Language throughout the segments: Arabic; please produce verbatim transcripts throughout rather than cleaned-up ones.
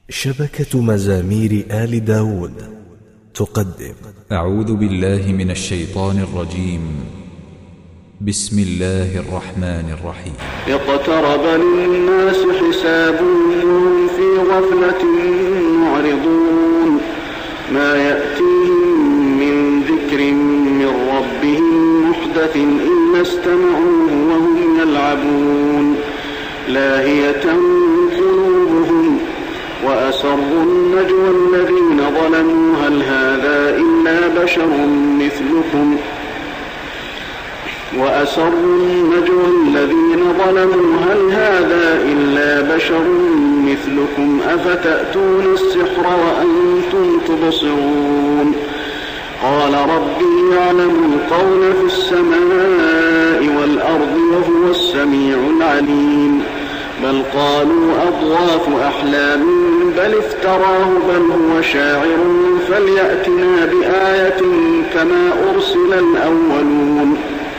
شبكة مزامير آل داود تقدم. أعوذ بالله من الشيطان الرجيم. بسم الله الرحمن الرحيم. اقترب للناس حسابهم وهم في غفلة معرضون ما يأتيهم من ذكر من ربهم محدث إلا استمعوه وهم يلعبون لاهية قلوبهم وأسروا النجوى الذين ظلموا هل هذا إلا بشر مثلكم وأسروا النجوى الذين ظلموا هل هذا إلا بشر مثلكم أفتأتون السحر وأنتم تبصرون قال ربي يعلم القول في السماء والأرض وهو السميع العليم بل قالوا أضغاث أحلام بل افتراه بل هو شاعر فليأتنا بآية كما أرسل الأولون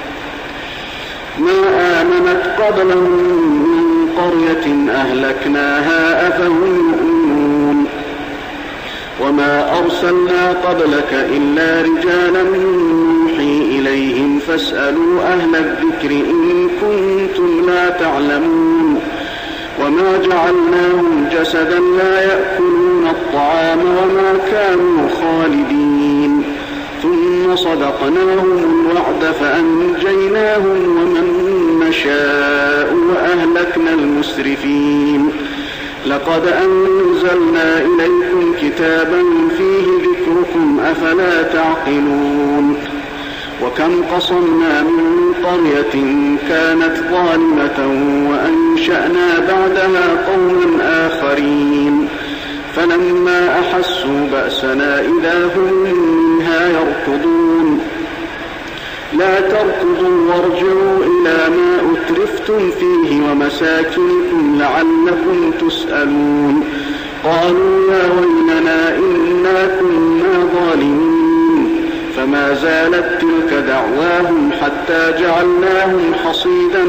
ما آمنت قبلهم من قرية أهلكناها أفهم يؤمنون وما أرسلنا قبلك إلا رجالا نوحي إليهم فاسألوا أهل الذكر إن كنتم لا تعلمون وما جعلناهم جسدا لا يأكلون الطعام وما كانوا خالدين ثم صدقناهم الوعد فأنجيناهم ومن نشاء وأهلكنا المسرفين لقد أنزلنا إليكم كتابا فيه ذكركم أفلا تعقلون وكم قصمنا من قرية كانت ظالمة وأنشأنا بعدها قوما آخرين فلما أحسوا بأسنا إذا هم منها يركضون لا تركضوا وارجعوا إلى ما أترفتم فيه ومساكنكم لعلكم تسألون قالوا يا ويلنا إنا كنا ظالمين فما زالت تلك دعواهم حتى جعلناهم حصيدا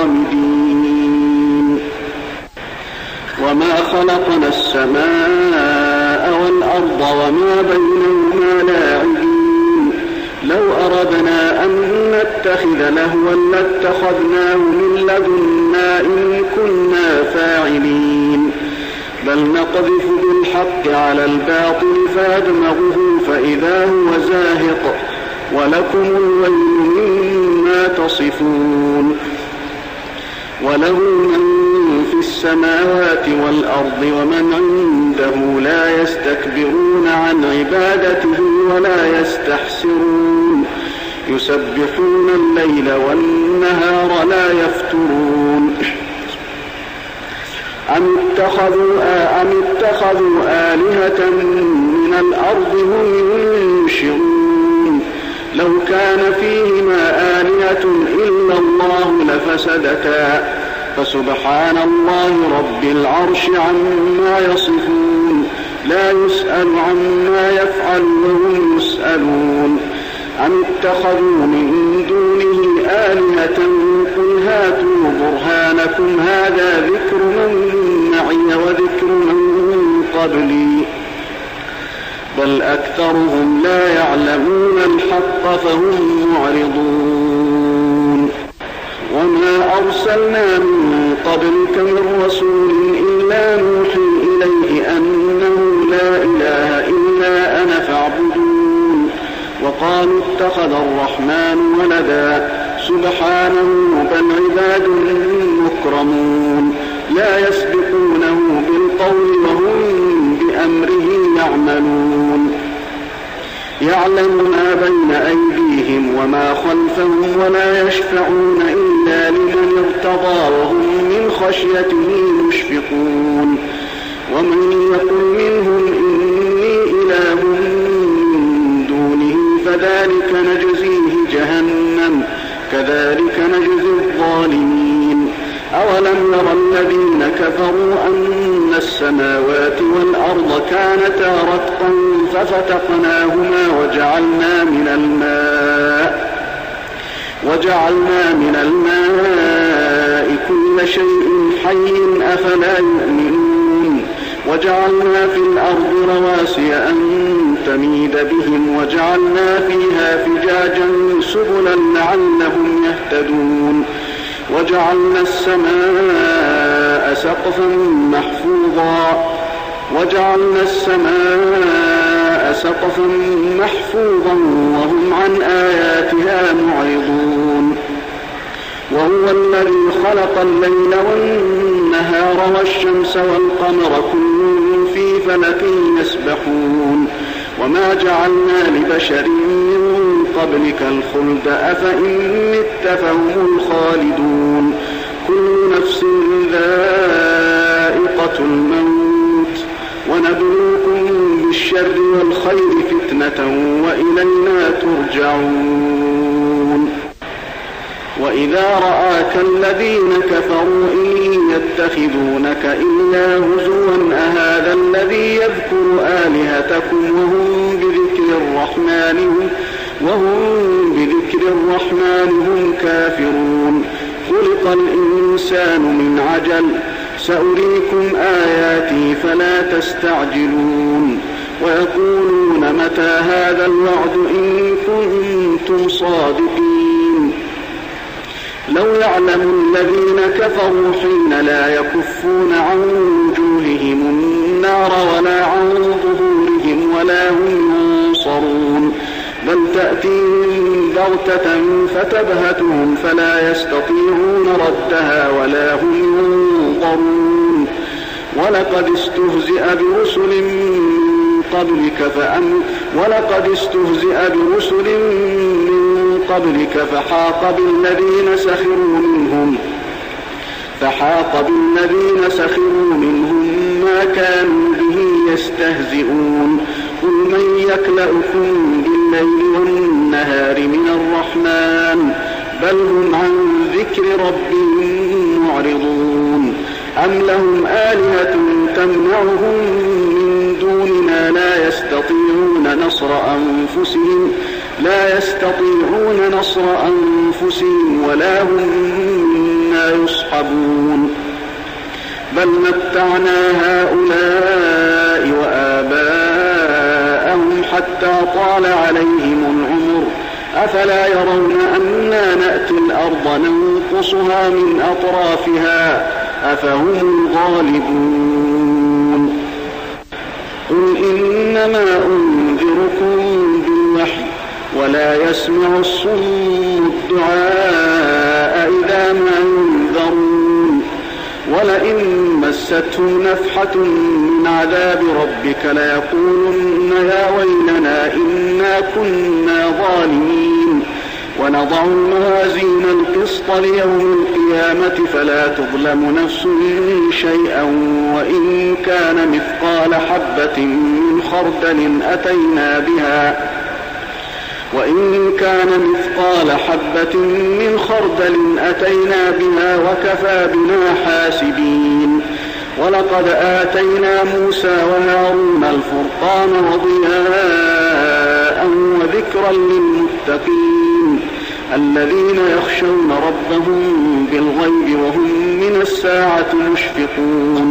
خامدين وما خلقنا السماء والأرض وما بينهما لاعبين لو أردنا أن نتخذ لهوا لاتخذناه من لدنا إن كنا فاعلين بل نقذف بالحق على الباطل فيدمغه فإذا هو زاهق ولكم الويل مما تصفون وله من في السماوات والأرض ومن عنده لا يستكبرون عن عبادته ولا يستحسرون يسبحون الليل والنهار لا يفترون أم اتخذوا, أم اتخذوا آلهة من الأرض هم ينشرون لو كان فيهما آلهة إلا الله لفسدتا فسبحان الله رب العرش عما يصفون لا يسأل عما يفعل وهم يسألون أم اتخذوا من دونه آلهة قل هاتوا برهانكم هذا ذكر من معي وذكر من قبلي بل أكثرهم لا يعلمون الحق فهم معرضون وما أرسلنا من قبلك من رسول إلا نوحي إليه أنه لا إله إلا أنا فاعبدون وقالوا اتخذ الرحمن ولدا سبحانه بل عباد مكرمون لا يسبقونه بالقول وهم بأمره يعملون يعلم ما بين أيديهم وما خلفهم ولا يشفعون إلا لمن ارتضى وهم من خشيته مشفقون ومن يقل منهم إني إله من دونه فذلك نجزيه جهنم كذلك نجزي الظالمين أولم يرى الذين كفروا أن السماوات والأرض كانتا رتقا ففتقناهما وجعلنا من الماء وجعلنا من الماء كل شيء حي أفلا يؤمنون وجعلنا في الأرض رواسي أن تميد بهم وجعلنا فيها فجاجا سبلا لعلهم يهتدون وجعلنا السماء سقفا محفوظا وجعلنا السماء سقفا محفوظا وهم عن آياتها معرضون وهو الذي خلق الليل والنهار والشمس والقمر كل في فلك يسبحون وما جعلنا لبشر من قبلك الخلد أفإن مت فهم الخالدون كل نفس ذائقة الموت ونبلوكم بالشر والخير فتنة وإلينا ترجعون وإذا رآك الذين كفروا إن يتخذونك إلا هزوا أهذا الذي يذكر آلهتكم وهم بذكر الرحمن هم وهم بذكر الرحمن هم كافرون خلق الإنسان من عجل سأريكم آياتي فلا تستعجلون ويقولون متى هذا الوعد إن كنتم صادقين لو يعلم الذين كفروا حين لا يكفون عن وجوههم النار ولا عن ظهورهم ولا هم ينصرون بل تأتيهم بغتة فتبهتهم فلا يستطيعون ردها ولا هم ينظرون ولقد استهزئ برسل من قبلك فأم ولقد استهزئ برسل من قبلك فحاق بالذين سخروا منهم فحاق بالذين سخروا منهم ما كانوا به يستهزئون قل من يكلؤكم بالليل والنهار من الرحمن بل هم عن ذكر ربهم معرضون أم لهم آلهة تمنعهم من دوننا لا يستطيعون نصر أنفسهم لا يستطيعون نصر أنفسهم ولا هم منا يصحبون بل متعنا هؤلاء وآباءهم حتى طال عليهم العمر أفلا يرون أنا نأتي الأرض ننقصها من أطرافها أفهم الغالبون قل إنما أنذركم بالوحي ولا يسمع الصم الدعاء إذا ما ينذرون ولئن مستهم نفحة من عذاب ربك ليقولن يا ويلنا إنا كنا ظالمين ونضع الموازين القسط ليوم القيامة فلا تظلم نفس شيئا وإن كان مثقال حبة من خردل أتينا بها وإن كان مثقال حبة من خردل أتينا بها وكفى بنا حاسبين ولقد آتينا موسى وهارون الفرقان وضياء وذكرا للمتقين الذين يخشون ربهم بالغيب وهم من الساعة مشفقون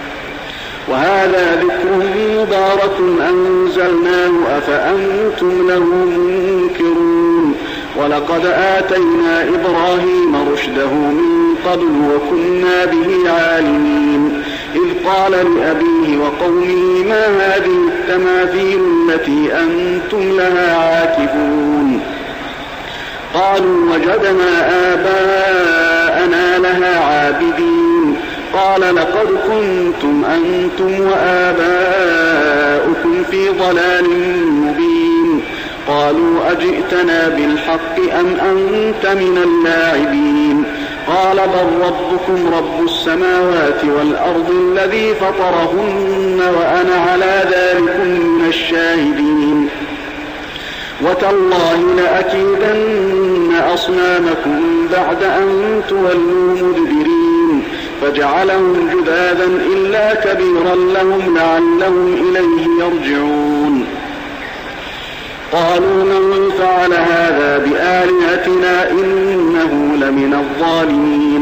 وهذا ذكر مبارك أنزلناه أفأنتم له منكرون ولقد آتينا إبراهيم رشده من قبل وكنا به عالمين إذ قال لأبيه وقومه ما هذه التماثيل التي أنتم لها عاكفون قالوا وجدنا آباءنا لها عابدين قال لقد كنتم أنتم وآباؤكم في ضلال مبين قالوا أجئتنا بالحق أم أنت من اللاعبين قال بل ربكم رب السماوات والأرض الذي فطرهن وأنا على ذلك من الشاهدين وتالله لأكيدن أصنامكم بعد أن تولوا مدبرين فجعلهم جذاذا إلا كبيرا لهم لعلهم إليه يرجعون قالوا من فعل هذا بآلهتنا إنه لمن الظالمين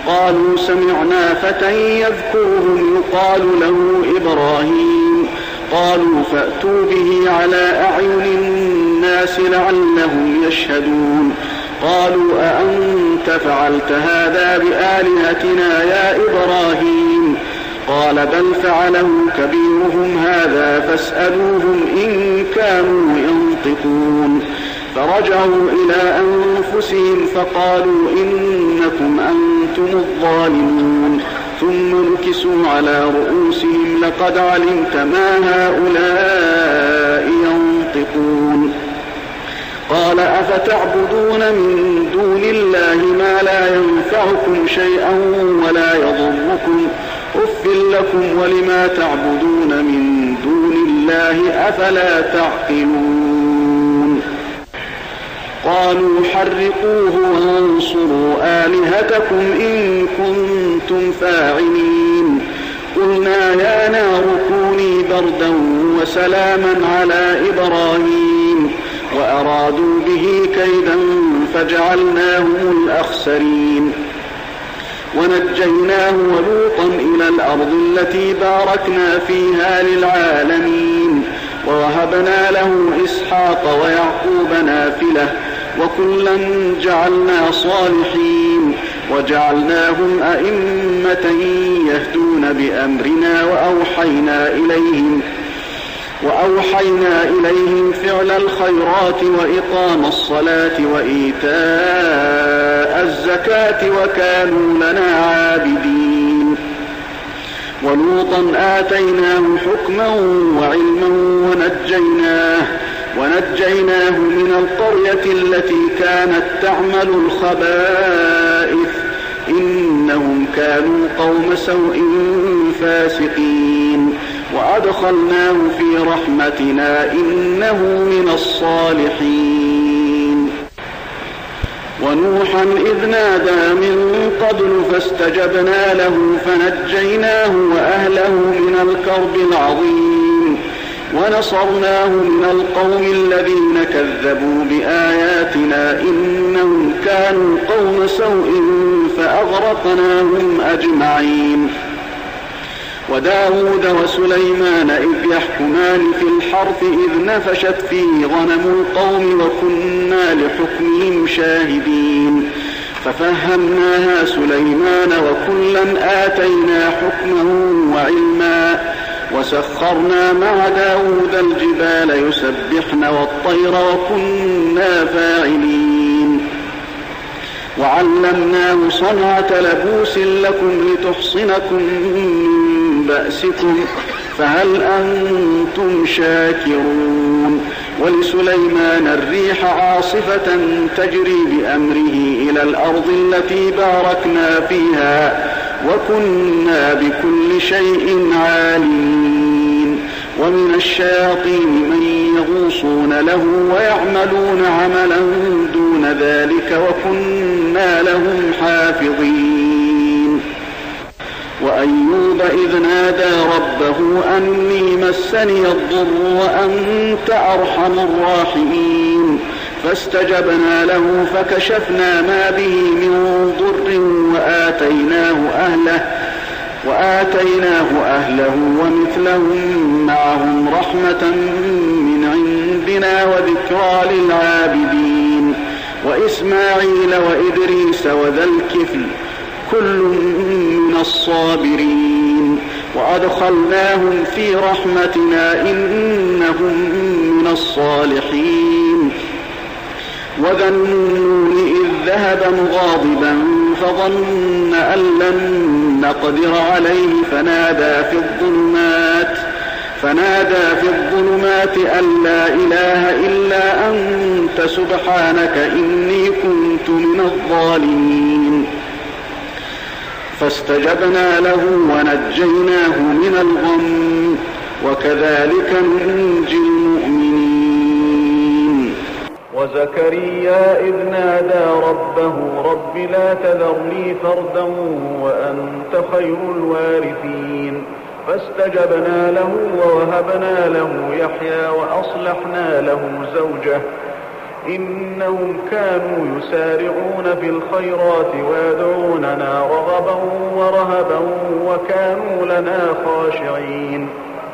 قالوا سمعنا فتى يذكرهم يقال له إبراهيم. قالوا فأتوا به على أعين الناس لعلهم يشهدون. قالوا أأنت فعلت هذا بآلهتنا يا إبراهيم؟ قال بل فعله كبيرهم هذا فاسألوهم إن كانوا ينطقون. فرجعوا إلى أنفسهم فقالوا إنكم أنتم الظالمون. ثم نكسوا على رؤوسهم لقد علمت ما هؤلاء ينطقون. قال أفتعبدون من دون الله ما لا ينفعكم شيئا ولا يضركم أف لكم ولما تعبدون من دون الله أفلا تعقلون. قالوا حرقوه وانصروا آلهتكم إن كنتم فاعلين. قلنا يا نار كوني بردا وسلاما على إبراهيم وأرادوا به كيدا فجعلناهم الأخسرين. ونجيناه ولوطا إلى الأرض التي باركنا فيها للعالمين. ووهبنا له إسحاق ويعقوب نافلة وكلا جعلنا صالحين وجعلناهم أئمة يهدون بأمرنا وأوحينا إليهم وأوحينا إليهم فعل الخيرات وإقام الصلاة وإيتاء الزكاة وكانوا لنا عابدين. ولوطا آتيناه حكما وعلما ونجيناه ونجيناه من القرية التي كانت تعمل الخبائث إنهم كانوا قوم سوء فاسقين. وأدخلناه في رحمتنا إنه من الصالحين. ونوحا إذ نادى من قبل فاستجبنا له فنجيناه وأهله من الكرب العظيم ونصرناه من القوم الذين كذبوا بآياتنا إنهم كانوا قوم سوء فأغرقناهم أجمعين. وداود وسليمان إذ يحكمان في الحرث إذ نفشت فيه غنم القوم وكنا لحكمهم شاهدين. ففهمناها سليمان وكلا آتينا حكما وعلما وسخرنا مع داود الجبال يسبحن والطير وكنا فاعلين. وعلمناه صنعة لبوس لكم لتحصنكم من بأسكم فهل أنتم شاكرون. ولسليمان الريح عاصفة تجري بأمره إلى الأرض التي باركنا فيها وكنا بكل شيء عالمين. ومن الشياطين من يغوصون له ويعملون عملا دون ذلك وكنا لهم حافظين. وأيوب إذ نادى ربه أني مسني الضر وأنت أرحم الراحمين. فاستجبنا له فكشفنا ما به من ضر وآتيناه أهله وآتيناه أهله ومثلهم معهم رحمة من عندنا وذكرى للعابدين. وإسماعيل وإدريس وذا الكفل كل من الصابرين وأدخلناهم في رحمتنا إنهم من الصالحين. وذا النون إذ ذهب مغاضبا فظن أن لن نقدر عليه فنادى في الظلمات فنادى في الظلمات أن لا إله إلا أنت سبحانك إني كنت من الظالمين. فاستجبنا له ونجيناه من الغم وكذلك ننجي المؤمنين. وزكريا إذ نادى ربه رب لا تذرني فردا وأنت خير الوارثين. فاستجبنا له ووهبنا له يحيى وأصلحنا له زوجه إنهم كانوا يسارعون في الخيرات ويدعوننا رغبا ورهبا وكانوا لنا خاشعين.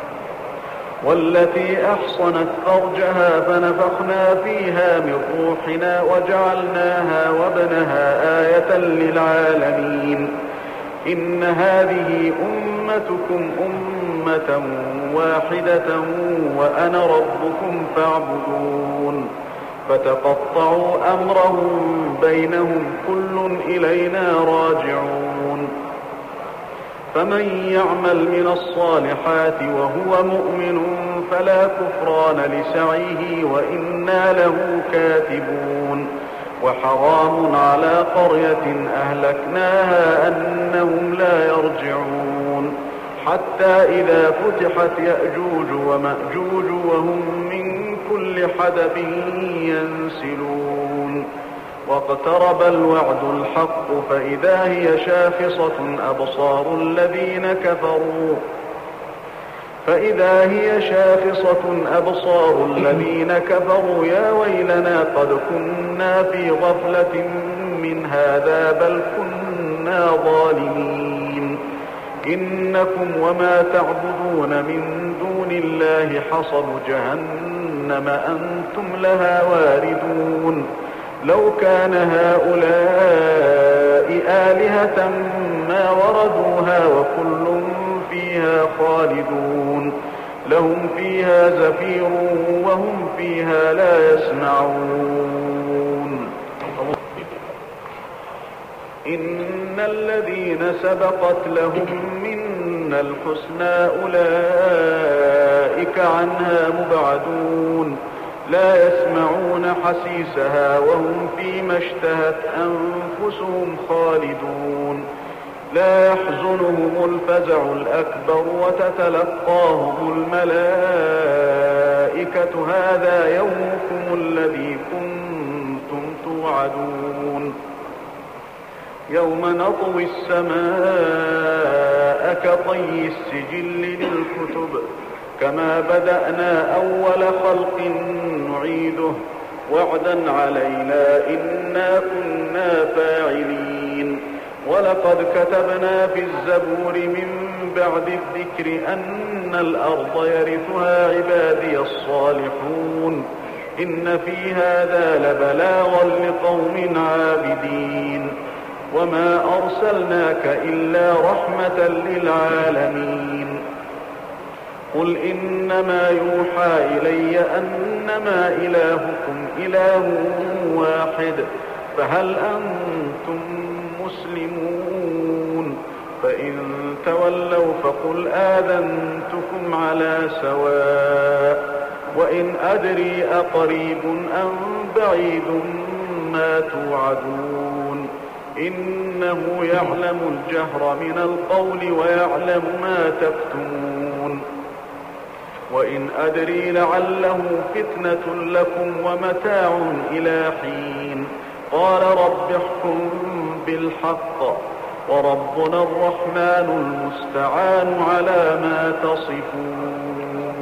والتي أحصنت فرجها فنفخنا فيها من روحنا وجعلناها وابنها آية للعالمين. إن هذه أمتكم أمة واحدة وأنا ربكم فاعبدون. فتقطعوا أمرهم بينهم كل إلينا راجعون. فمن يعمل من الصالحات وهو مؤمن فلا كفران لسعيه وإنا له كاتبون. وحرام على قرية أهلكناها أنهم لا يرجعون حتى إذا فتحت يأجوج ومأجوج وهم من كل حدب ينسلون. واقترب الوعد الحق فإذا هي شاخصة أبصار الذين كفروا فإذا هي شاخصة أبصار الذين كفروا يا ويلنا قد كنا في غفلة من هذا بل كنا ظالمين. إنكم وما تعبدون من دون الله حصب جهنم أنتم لها واردون. لو كان هؤلاء آلهة ما وردوها وكل فيها خالدون. لهم فيها زفير وهم فيها لا يسمعون. إن الذين سبقت لهم منا الحسنى أولئك عنها مبعدون. لا يسمعون حسيسها وهم فيما اشتهت أنفسهم خالدون. لا يحزنهم الفزع الأكبر وتتلقاهم الملائكة هذا يومكم الذي كنتم توعدون. يوم نطوي السماء كطي السجل للكتب كما بدأنا أول خلق نعيده وعدا علينا إنا كنا فاعلين. ولقد كتبنا في الزبور من بعد الذكر أن الأرض يرثها عبادي الصالحون. إن في هذا لبلاغا لقوم عابدين. وما أرسلناك إلا رحمة للعالمين. قل إنما يوحى إلي أنما إلهكم إله واحد فهل أنتم مسلمون؟ فإن تولوا فقل آذنتكم على سواء. وإن أدري أقريب أم بعيد ما توعدون. إنه يعلم الجهر من القول ويعلم ما تكتمون. وإن أدري لعله فتنة لكم ومتاع إلى حين. قال رب احكم بالحق وربنا الرحمن المستعان على ما تصفون.